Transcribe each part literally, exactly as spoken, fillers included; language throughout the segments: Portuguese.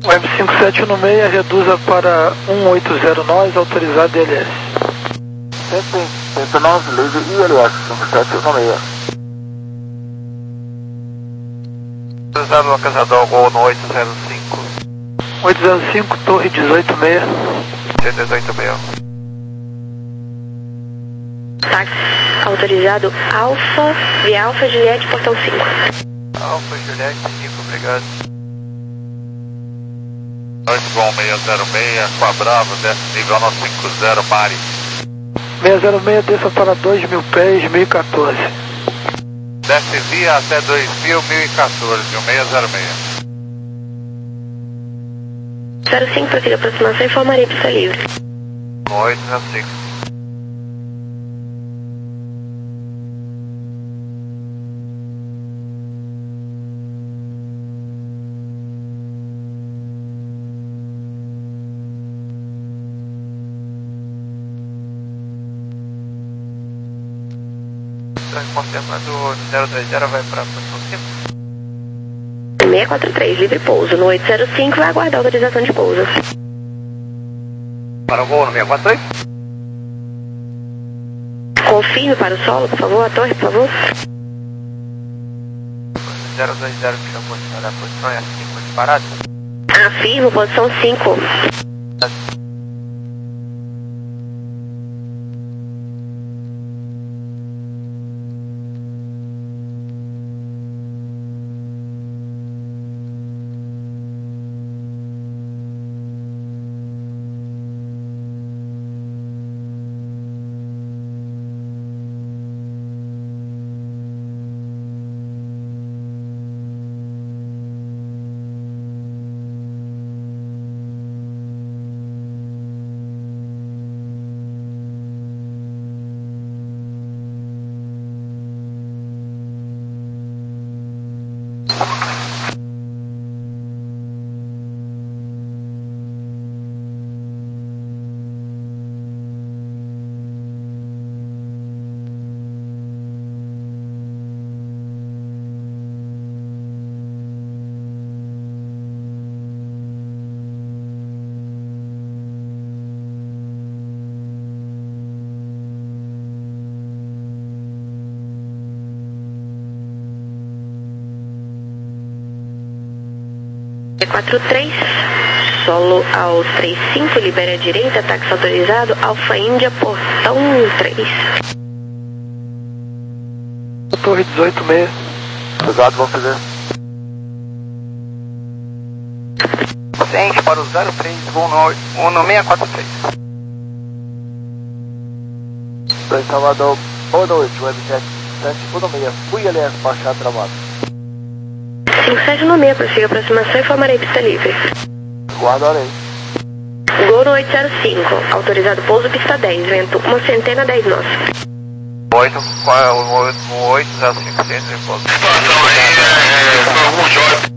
M cinco sete um seis, reduza para um oito zero nós, autorizado I L S. cento e nove, livre I L S, cinco sete um seis. Autorizado localizador Gol no oito zero cinco. oito zero cinco, torre dezoito seis. C dezoito seis. Táxi autorizado Alfa, via Alfa Juliette, portão cinco. Alfa Juliette cinco, obrigado. oito Gol seis zero seis, com a Bravo, desce nível nove cinco zero, Mari. seis zero seis, desça para dois mil pés, mil e quatorze. Desce via até dois mil, mil e quatorze, o seis zero seis. zero cinco, prossiga a aproximação e informarei pista livre. oito zero cinco. Confirmando zero dois zero, vai para a posição cinco. seis quatro três, livre pouso. No oito zero cinco, vai aguardar autorização de pouso. Para o Gol no seis quatro três. Confirme para o solo, por favor, a torre, por favor. zero dois zero, que eu vou tirar a posição, é assim, foi disparado. Afirmo, posição cinco. quatro três, solo ao três cinco, libere a direita, táxi autorizado, Alfa Índia, portão três. Torre dezoito seis. Obrigado, vamos fazer. Sente para o zero três, voo no, no seis quatro três. Para Salvador, boa noite, Web Jet sete um seis, fui L S, baixar travado. cinco sete um seis, prossiga a aproximação e informarei pista livre. Guardarei. Gol no oito zero cinco, autorizado pouso pista dez, vento uma centena dez nós. oito, oito zero cinco, centro de pouso. Situação aí, é, algum jogo.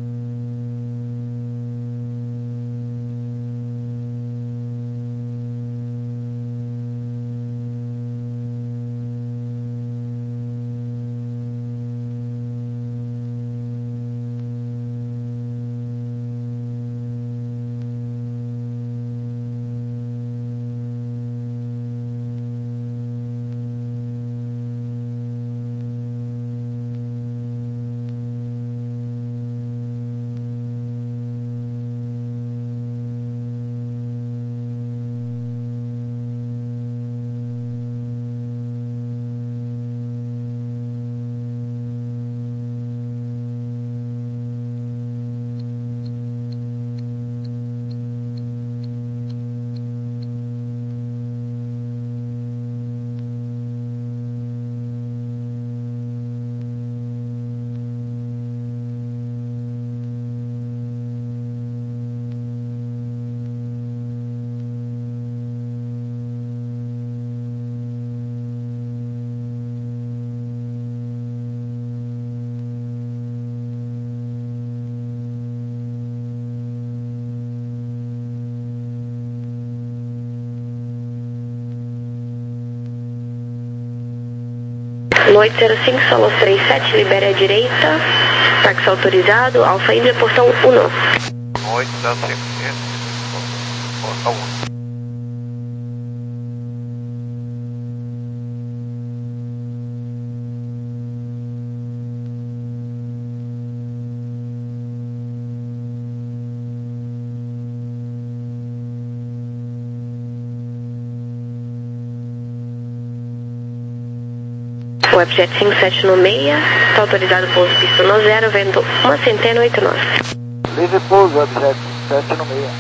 No oito zero cinco, solo três sete, libere a direita, táxi autorizado, Alfa Índia, portão um. oito zero cinco cinco, porta um. Webjet cinco sete no seis, está autorizado pouso pista no zero, vento uma centena oito nove. Livre pouso, Webjet sete no seis.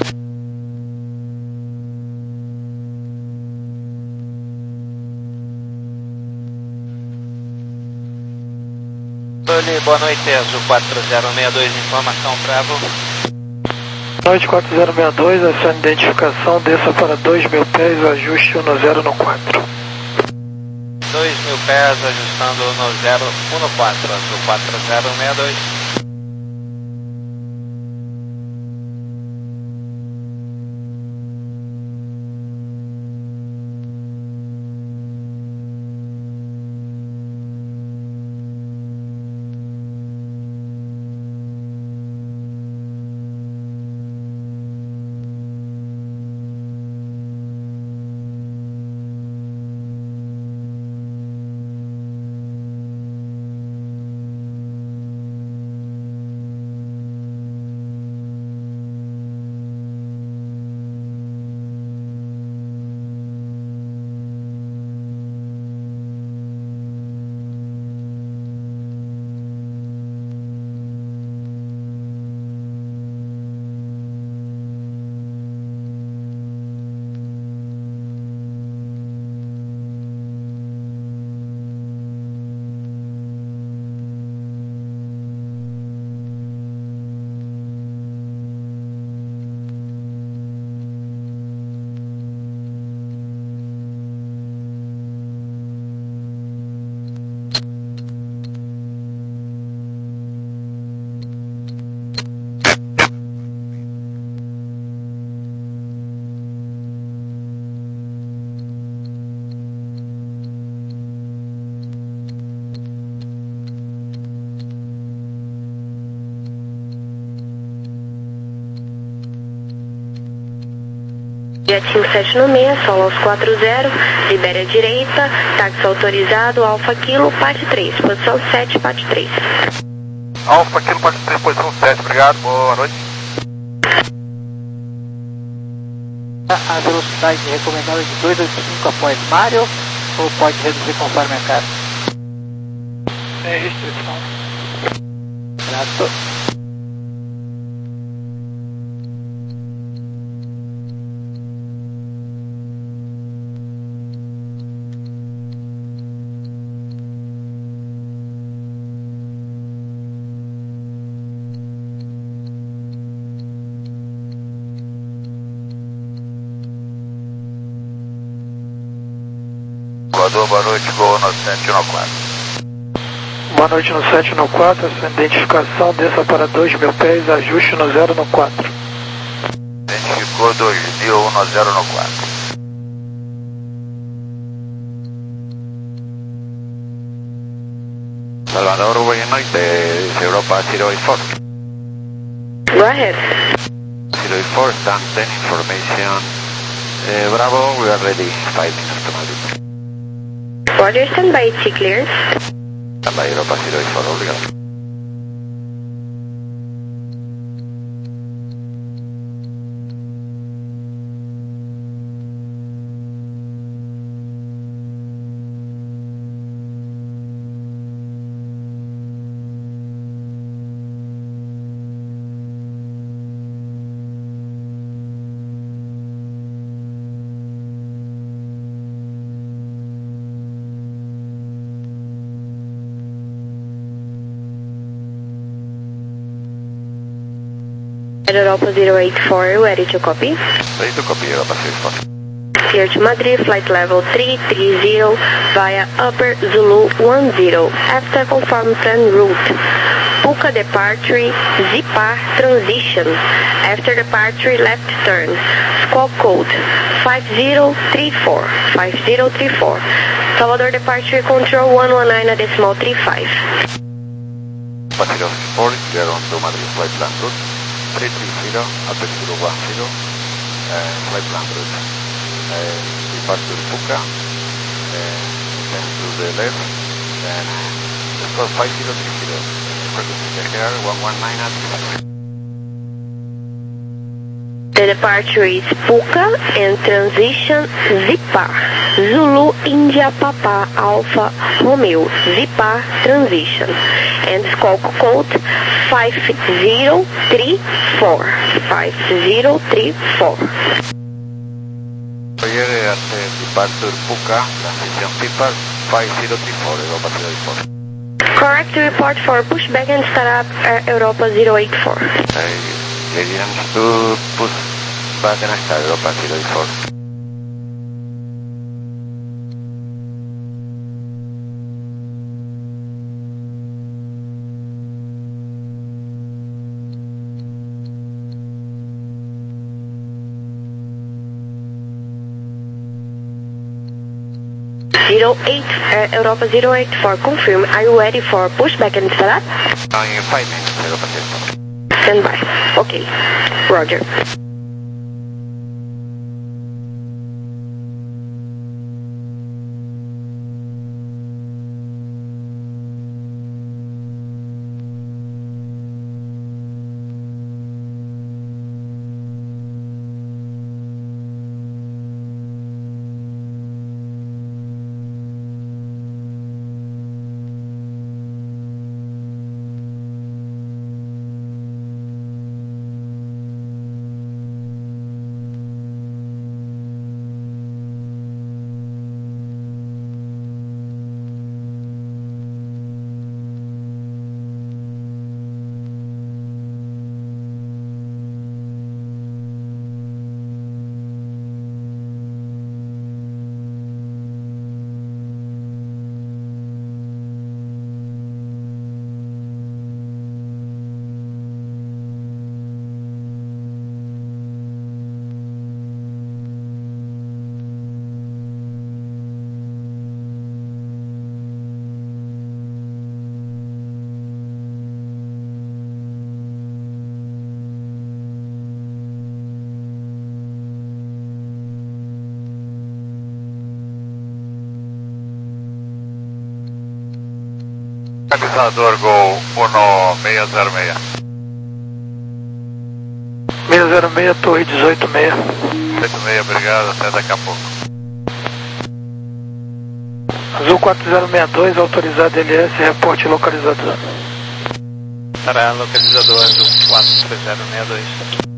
Tony, boa noite, Azul quatro zero seis dois, informação Bravo. Noite quatro zero seis dois, essa identificação, desça para dois mil pés, ajuste um no zero no quatro. dois mil pés, ajustando no zero um no quatro, Azul quatro zero seis dois. Jet cinco sete no seis, solo aos quatro zero, libere a direita, táxi autorizado, Alfa Kilo, parte três, posição sete, parte três. Alfa Kilo, parte três, posição sete, obrigado, boa noite. A velocidade recomendada de dois oito cinco após Mário, ou pode reduzir conforme a carga? Sem restrição. Grato. Boa noite, voo no sete no quatro. Boa noite no sete no quatro, essa identificação, desça para dois mil pés, ajuste no zero no quatro. Identificou dois mil, um no zero no quatro. Salvador, buenas noches, Europa zero eight four. Go ahead. zero eight four, stand ten information. Uh, Bravo, we are ready, five minutes to Madrid. Roger, stand by T clearance. Stand by Europa zero eight four, obrigado. Europa zero eight four, ready to copy. Ready to copy, Europa zero eight four. Clear to Madrid, flight level three three zero via Upper Zulu one zero. After confirm plan route. Puka departure, Zipar transition. After departure, left turn. Squawk code five zero three four. five zero three four. Salvador departure control one one nine at decimal three five. Europa zero eight four, clear on to Madrid flight plan route. three three zero, Alpha zero one zero, uh, flight plan route. Uh, departure Puka, uh, then to the left, then uh, score five zero three zero, frequency here one one nine at six. The departure is Puka and transition Zipar. Zulu India Papa Alpha Romeo Zipar transition. And squawk code five zero three four. five zero three four. Roger, at uh, departure Puka, transition Zipar five zero three four, Europa zero eight four. Correct report for pushback and startup uh, Europa zero eight four. Uh, Guidance to push back and start Europa zero eight four. zero eight, uh, Europa zero eight four, confirm. Are you ready for pushback and startup? Uh, in five minutes, Europa zero eight four. Stand by. Okay. Roger. Avisador Gol um seis zero seis. seis zero seis, torre dezoito seis. dezoito seis, obrigado, até daqui a pouco. Azul quatro zero seis dois, autorizado L S, reporte localizador. Para localizador Azul quatro zero seis dois.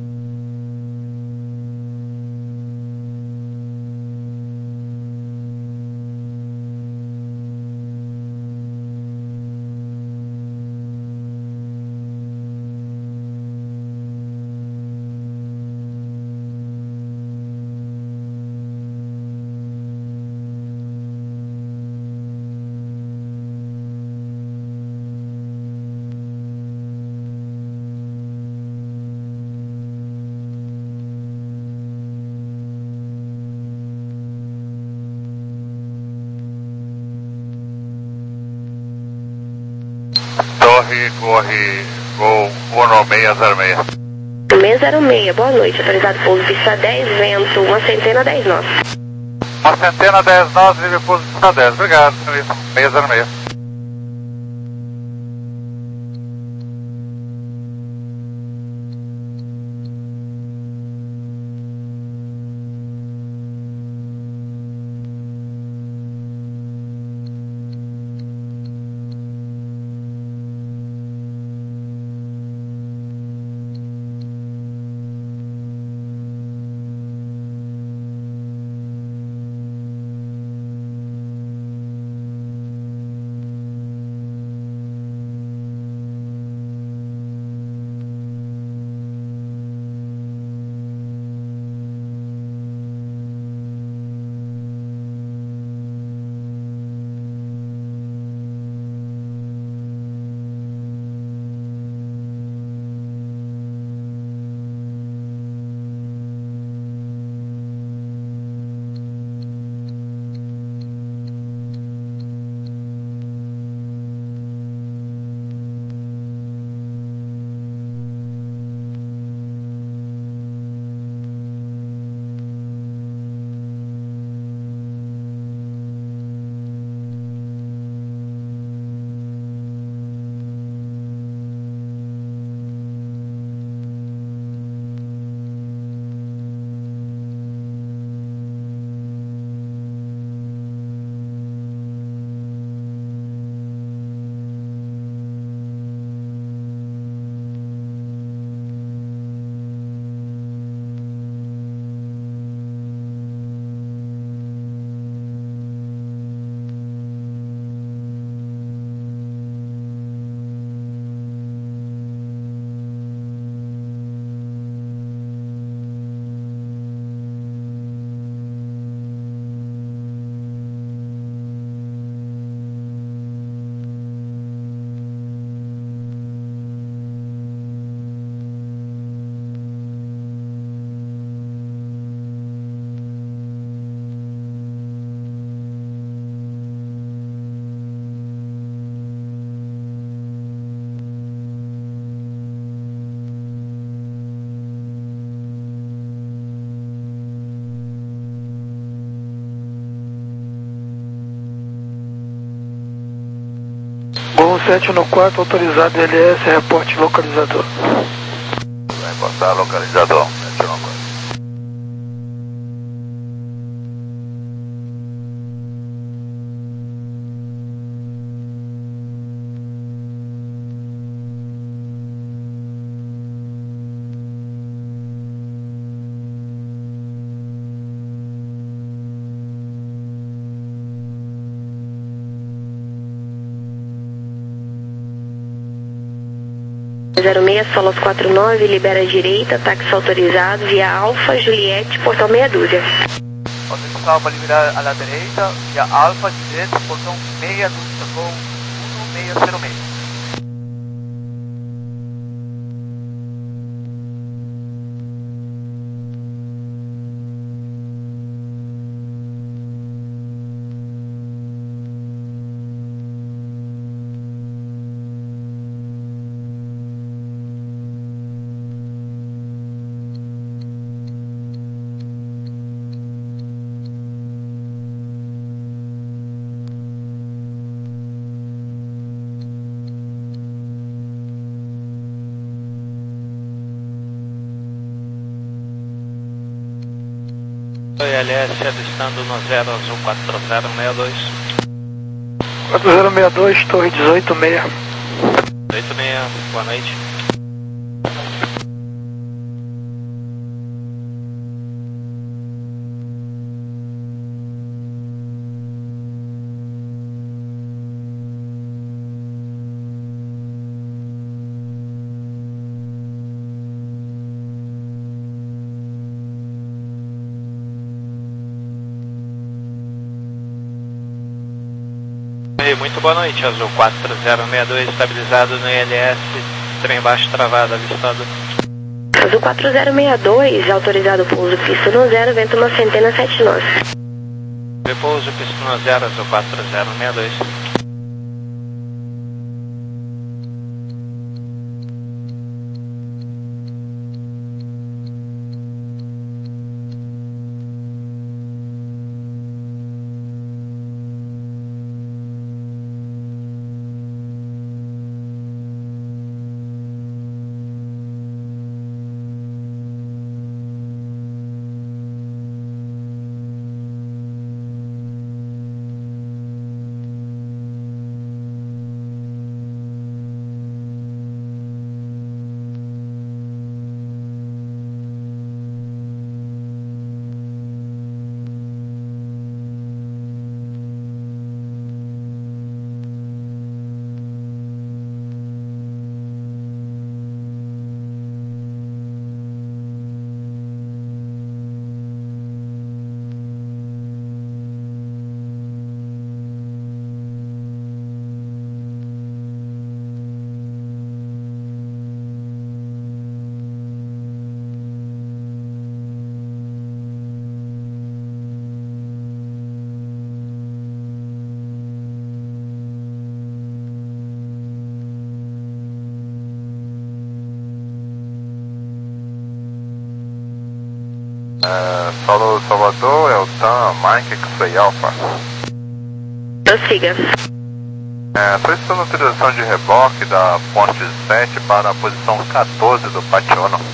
Torre, corre Gol um seis zero seis. seis zero seis, boa noite. Autorizado pouso Vista dez, vento, uma centena dez nós. Uma centena dez nós, nível pouso Vista dez. Obrigado, senhorita. seis zero seis. Gol sete um quatro, autorizado L S, reporte localizador. Vai reportar localizador, sete um quatro. zero seis, Solos quatro nove, libera a direita, táxi autorizado, via Alfa, Juliette, portão meia dúzia. Autorizado para liberar a la derecha, via Alfa, Juliette, portão meia dúzia, com um seis zero seis. L S avistando no zero azul quatro zero seis dois. quatro zero seis dois, torre dezoito seis. dezoito seis, boa noite. Muito boa noite, Azul quatro zero seis dois, estabilizado no I L S, trem baixo travado, avistado. Azul quatro zero seis dois, autorizado pouso pista no zero, vento uma centena sete nove. Repouso pista no zero, Azul quatro zero seis dois. Uh, Solo Salvador, Eltan, Mike, X-Ray Alpha. Prossiga. É, solicitando autorização de reboque da ponte sete para a posição quatorze do pátio um.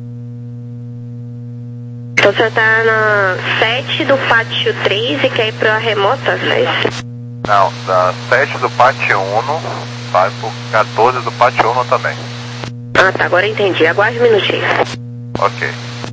Então você está na sete do pátio três e quer ir para a remota, é isso? Não, da sete do pátio um vai para o quatorze do pátio um também. Ah tá, agora entendi. Aguarde um minutinho. Ok.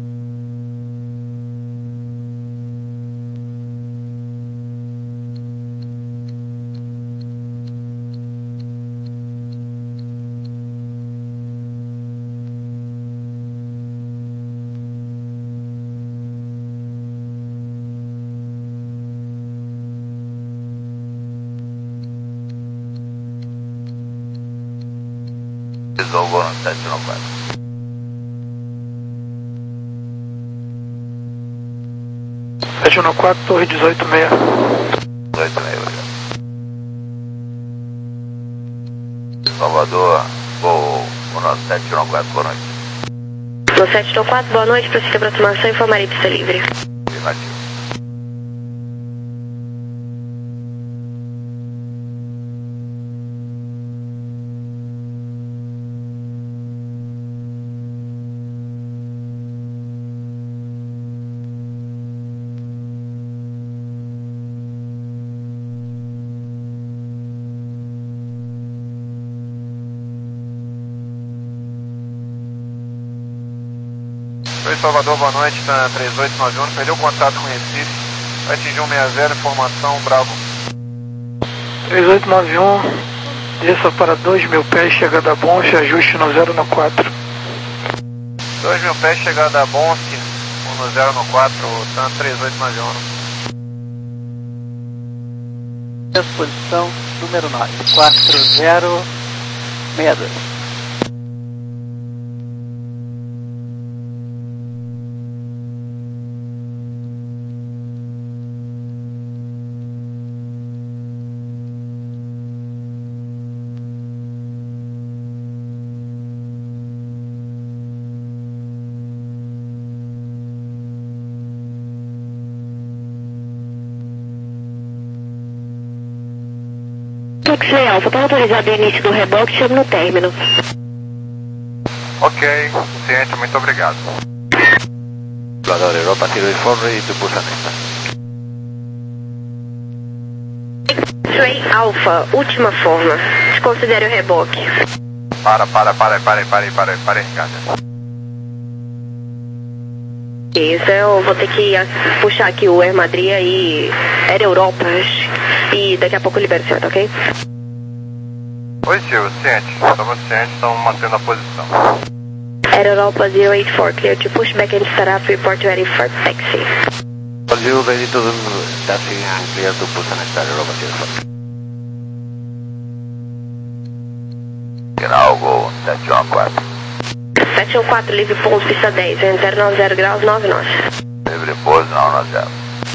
Resolvou no sete um quatro. sete um quatro, torre dezoito seis. dezoito seis, obrigado. Salvador, voo no sete um quatro, boa noite. No sete um quatro, boa noite, prossiga a aproximação e informaria pista livre. Afirmativo. Oi, Salvador, boa noite, tá três oito nove um, perdeu o contato com Recife, vai atingir um sessenta, informação, Bravo. três oito nove um, desça para dois mil pés, chegada Bonse, ajuste no zero no quatro. dois mil pés, chegada Bonse, no zero no quatro, tá três oito nove um. Posição número nove, quatro zero seis dois. X-Ray Alpha, está autorizado o início do reboque, chamo no término. Ok, ciente, muito obrigado. Volador Europa zero eight four, ready to Busan Express. X-Ray Alpha, última forma. Desconsidere o reboque. Para, para, para, para, para, para, para, Ricardo. Isso, eu vou ter que puxar aqui o Air Madrid e Air Europa e daqui a pouco eu libero o senhor, tá ok? Oi, Silvio, ciente. Estamos cientes, estamos mantendo a posição. Air Europa zero eight four, clear to push back and start up, report ready for taxi. Are you ready to do taxi and clear to Busan Express, Europa zero four? Final, gol, sete um quatro. sete um quatro, livre pouso, pista dez, zero nove zero graus, nove nós. Livre pouso, não nove zero.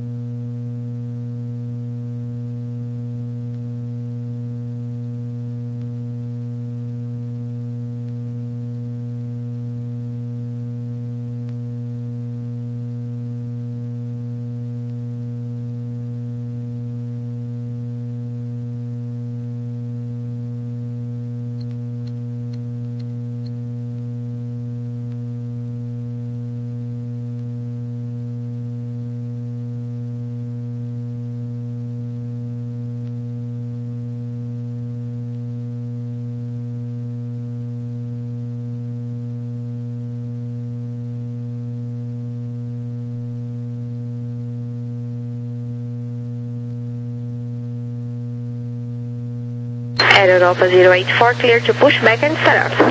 Air Europa zero eight four, clear to push back and start up.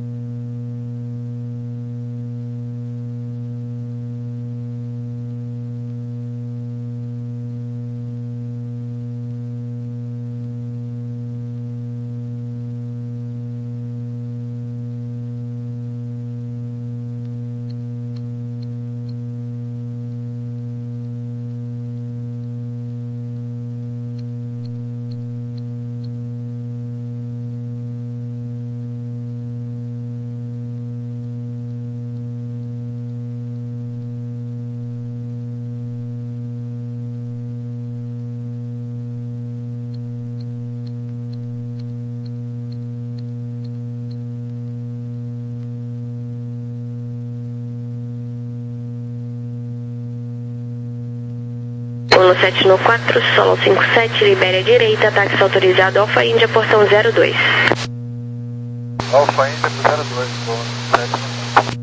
um sete no quatro, solo cinco sete, libere a direita, táxi autorizado, Alfa Índia, portão zero dois. Alfa Índia pro zero dois, bom, sete no quatro.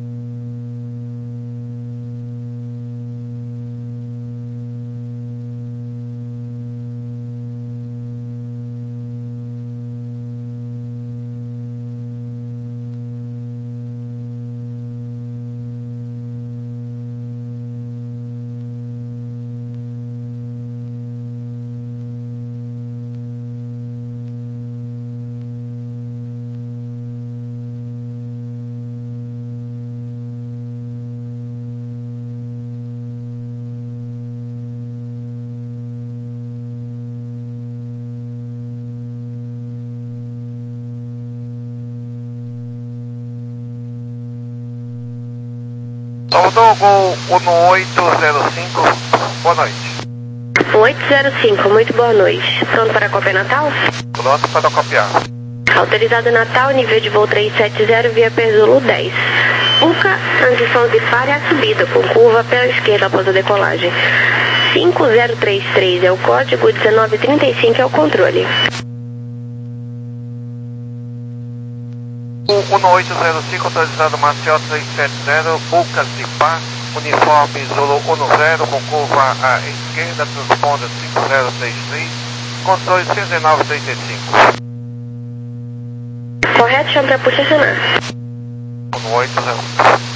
Salvador, gol um oito zero cinco, boa noite. um oito zero cinco, muito boa noite. Pronto para cópia Natal? Pronto para copiar. Autorizado Natal, nível de voo trezentos e setenta, via Perzulu dez. Puca, transição Zipar e a subida, com curva pela esquerda após a decolagem. cinco zero três três é o código, dezenove trinta e cinco é o controle. um oito zero cinco, autorizado Marcial trezentos e setenta, Buca Zipar, uniforme Zulu um zero, com curva à esquerda, transponder cinco zero seis três, controle cento e nove trinta e cinco. Correto, chama para posicionar. um oito zero cinco.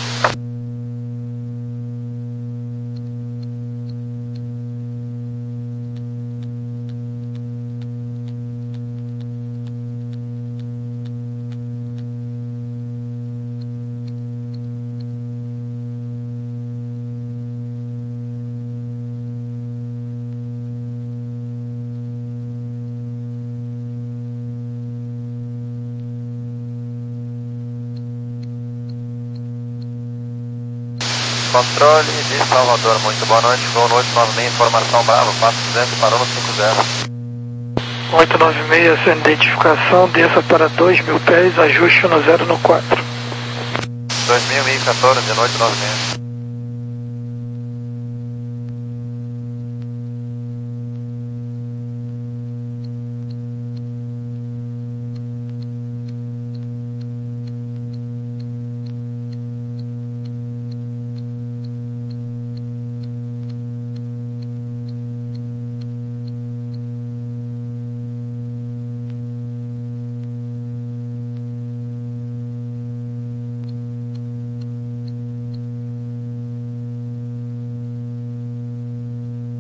Controle de Salvador, muito boa noite, voo no oito nove seis, informação Bravo, quatro duzentos, parou no cinco zero. oito nove seis, sem identificação, desça para dois mil pés, ajuste um zero no quatro. dois mil e quatorze, noite nove seis.